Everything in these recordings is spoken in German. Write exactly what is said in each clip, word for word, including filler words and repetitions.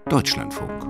Deutschlandfunk.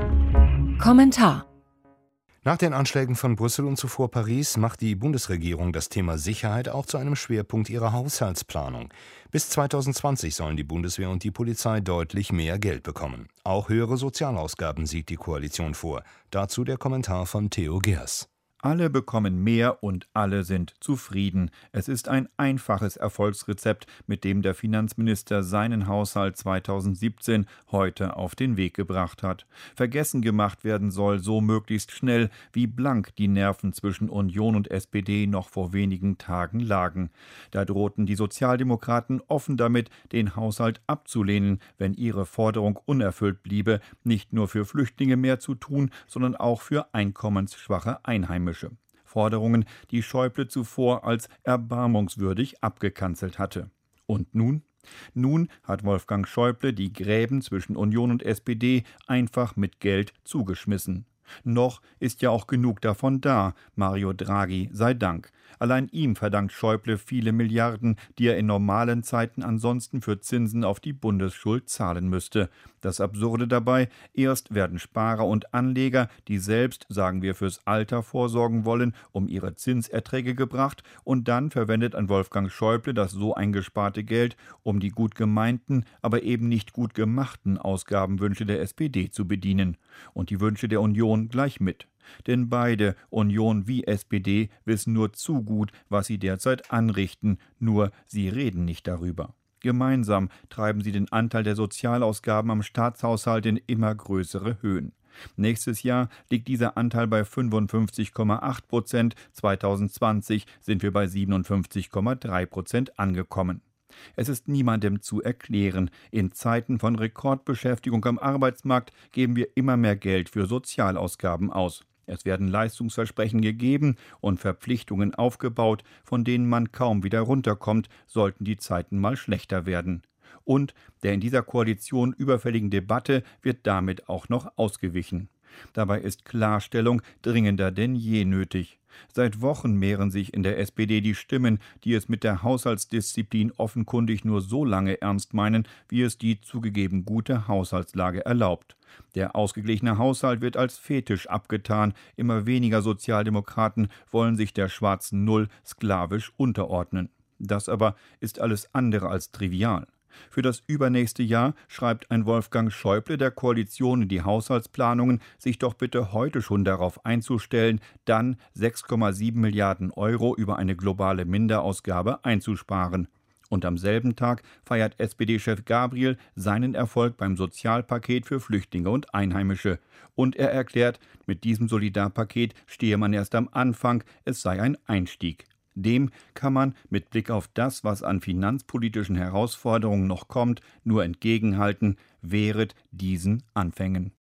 Kommentar. Nach den Anschlägen von Brüssel und zuvor Paris macht die Bundesregierung das Thema Sicherheit auch zu einem Schwerpunkt ihrer Haushaltsplanung. Bis zweitausendzwanzig sollen die Bundeswehr und die Polizei deutlich mehr Geld bekommen. Auch höhere Sozialausgaben sieht die Koalition vor. Dazu der Kommentar von Theo Gers. Alle bekommen mehr und alle sind zufrieden. Es ist ein einfaches Erfolgsrezept, mit dem der Finanzminister seinen Haushalt zweitausendsiebzehn heute auf den Weg gebracht hat. Vergessen gemacht werden soll so möglichst schnell, wie blank die Nerven zwischen Union und S P D noch vor wenigen Tagen lagen. Da drohten die Sozialdemokraten offen damit, den Haushalt abzulehnen, wenn ihre Forderung unerfüllt bliebe, nicht nur für Flüchtlinge mehr zu tun, sondern auch für einkommensschwache Einheimische. Forderungen, die Schäuble zuvor als erbarmungswürdig abgekanzelt hatte. Und nun? Nun hat Wolfgang Schäuble die Gräben zwischen Union und S P D einfach mit Geld zugeschmissen. Noch ist ja auch genug davon da, Mario Draghi sei Dank. Allein ihm verdankt Schäuble viele Milliarden, die er in normalen Zeiten ansonsten für Zinsen auf die Bundesschuld zahlen müsste. Das Absurde dabei, erst werden Sparer und Anleger, die selbst, sagen wir, fürs Alter vorsorgen wollen, um ihre Zinserträge gebracht, und dann verwendet ein Wolfgang Schäuble das so eingesparte Geld, um die gut gemeinten, aber eben nicht gut gemachten Ausgabenwünsche der S P D zu bedienen. Und die Wünsche der Union gleich mit. Denn beide, Union wie S P D, wissen nur zu gut, was sie derzeit anrichten, nur sie reden nicht darüber. Gemeinsam treiben sie den Anteil der Sozialausgaben am Staatshaushalt in immer größere Höhen. Nächstes Jahr liegt dieser Anteil bei fünfundfünfzig Komma acht Prozent, zweitausendzwanzig sind wir bei siebenundfünfzig Komma drei Prozent angekommen. Es ist niemandem zu erklären. In Zeiten von Rekordbeschäftigung am Arbeitsmarkt geben wir immer mehr Geld für Sozialausgaben aus. Es werden Leistungsversprechen gegeben und Verpflichtungen aufgebaut, von denen man kaum wieder runterkommt, sollten die Zeiten mal schlechter werden. Und der in dieser Koalition überfälligen Debatte wird damit auch noch ausgewichen. Dabei ist Klarstellung dringender denn je nötig. Seit Wochen mehren sich in der S P D die Stimmen, die es mit der Haushaltsdisziplin offenkundig nur so lange ernst meinen, wie es die zugegeben gute Haushaltslage erlaubt. Der ausgeglichene Haushalt wird als Fetisch abgetan, immer weniger Sozialdemokraten wollen sich der schwarzen Null sklavisch unterordnen. Das aber ist alles andere als trivial. Für das übernächste Jahr schreibt ein Wolfgang Schäuble der Koalition in die Haushaltsplanungen, sich doch bitte heute schon darauf einzustellen, dann sechs Komma sieben Milliarden Euro über eine globale Minderausgabe einzusparen. Und am selben Tag feiert S P D-Chef Gabriel seinen Erfolg beim Sozialpaket für Flüchtlinge und Einheimische. Und er erklärt, mit diesem Solidarpaket stehe man erst am Anfang, es sei ein Einstieg. Dem kann man mit Blick auf das, was an finanzpolitischen Herausforderungen noch kommt, nur entgegenhalten: wehret diesen Anfängen.